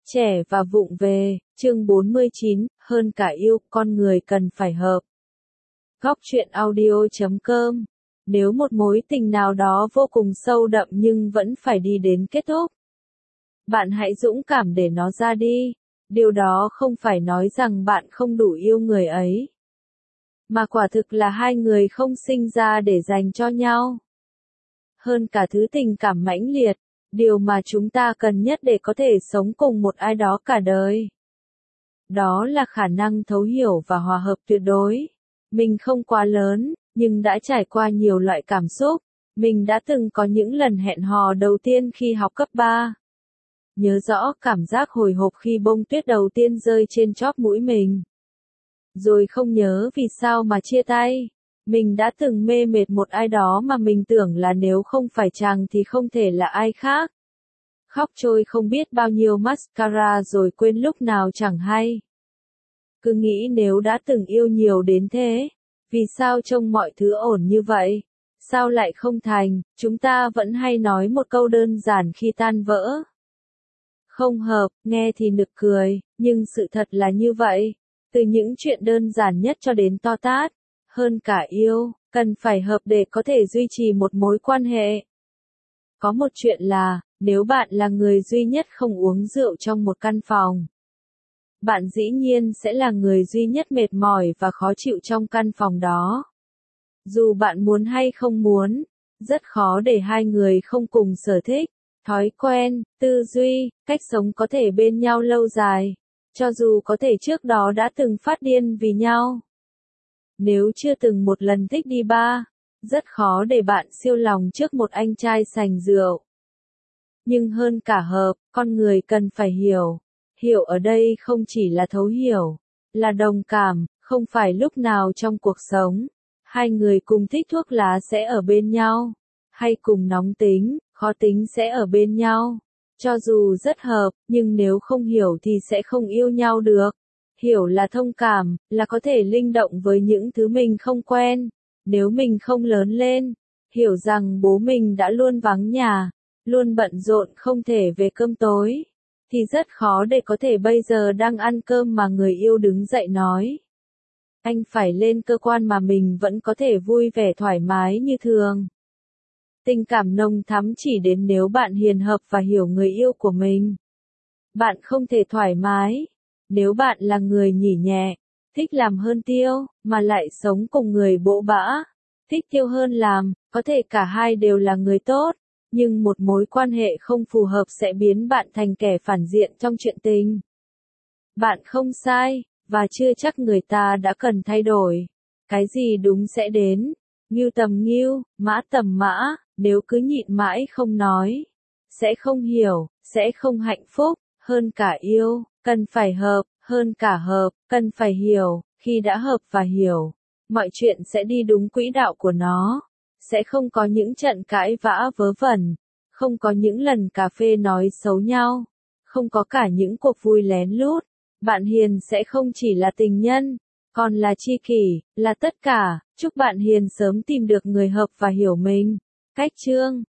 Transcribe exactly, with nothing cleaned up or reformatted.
Trẻ và vụng về, chương bốn mươi chín, hơn cả yêu, con người cần phải hợp. Góc truyện audio chấm com. Nếu một mối tình nào đó vô cùng sâu đậm nhưng vẫn phải đi đến kết thúc, bạn hãy dũng cảm để nó ra đi. Điều đó không phải nói rằng bạn không đủ yêu người ấy, mà quả thực là hai người không sinh ra để dành cho nhau. Hơn cả thứ tình cảm mãnh liệt, điều mà chúng ta cần nhất để có thể sống cùng một ai đó cả đời, đó là khả năng thấu hiểu và hòa hợp tuyệt đối. Mình không quá lớn, nhưng đã trải qua nhiều loại cảm xúc. Mình đã từng có những lần hẹn hò đầu tiên khi học cấp ba. Nhớ rõ cảm giác hồi hộp khi bông tuyết đầu tiên rơi trên chóp mũi mình. Rồi không nhớ vì sao mà chia tay. Mình đã từng mê mệt một ai đó mà mình tưởng là nếu không phải chàng thì không thể là ai khác. Khóc trôi không biết bao nhiêu mascara rồi quên lúc nào chẳng hay. Cứ nghĩ nếu đã từng yêu nhiều đến thế, vì sao trông mọi thứ ổn như vậy? Sao lại không thành? Chúng ta vẫn hay nói một câu đơn giản khi tan vỡ. Không hợp, nghe thì nực cười, nhưng sự thật là như vậy. Từ những chuyện đơn giản nhất cho đến to tát, hơn cả yêu, cần phải hợp để có thể duy trì một mối quan hệ. Có một chuyện là, nếu bạn là người duy nhất không uống rượu trong một căn phòng, bạn dĩ nhiên sẽ là người duy nhất mệt mỏi và khó chịu trong căn phòng đó. Dù bạn muốn hay không muốn, rất khó để hai người không cùng sở thích, thói quen, tư duy, cách sống có thể bên nhau lâu dài, cho dù có thể trước đó đã từng phát điên vì nhau. Nếu chưa từng một lần thích đi bar, rất khó để bạn siêu lòng trước một anh trai sành rượu. Nhưng hơn cả hợp, con người cần phải hiểu. Hiểu ở đây không chỉ là thấu hiểu, là đồng cảm. Không phải lúc nào trong cuộc sống, hai người cùng thích thuốc lá sẽ ở bên nhau, hay cùng nóng tính, khó tính sẽ ở bên nhau. Cho dù rất hợp, nhưng nếu không hiểu thì sẽ không yêu nhau được. Hiểu là thông cảm, là có thể linh động với những thứ mình không quen. Nếu mình không lớn lên, hiểu rằng bố mình đã luôn vắng nhà, luôn bận rộn không thể về cơm tối, thì rất khó để có thể bây giờ đang ăn cơm mà người yêu đứng dậy nói: anh phải lên cơ quan mà mình vẫn có thể vui vẻ thoải mái như thường. Tình cảm nồng thắm chỉ đến nếu bạn hiền hợp và hiểu người yêu của mình. Bạn không thể thoải mái nếu bạn là người nhỉ nhẹ, thích làm hơn tiêu, mà lại sống cùng người bỗ bã, thích tiêu hơn làm. Có thể cả hai đều là người tốt, nhưng một mối quan hệ không phù hợp sẽ biến bạn thành kẻ phản diện trong chuyện tình. Bạn không sai, và chưa chắc người ta đã cần thay đổi. Cái gì đúng sẽ đến, ngưu tầm ngưu, mã tầm mã. Nếu cứ nhịn mãi không nói, sẽ không hiểu, sẽ không hạnh phúc. Hơn cả yêu, cần phải hợp. Hơn cả hợp, cần phải hiểu. Khi đã hợp và hiểu, mọi chuyện sẽ đi đúng quỹ đạo của nó. Sẽ không có những trận cãi vã vớ vẩn, không có những lần cà phê nói xấu nhau, không có cả những cuộc vui lén lút. Bạn Hiền sẽ không chỉ là tình nhân, còn là tri kỷ, là tất cả. Chúc bạn Hiền sớm tìm được người hợp và hiểu mình. Cách chương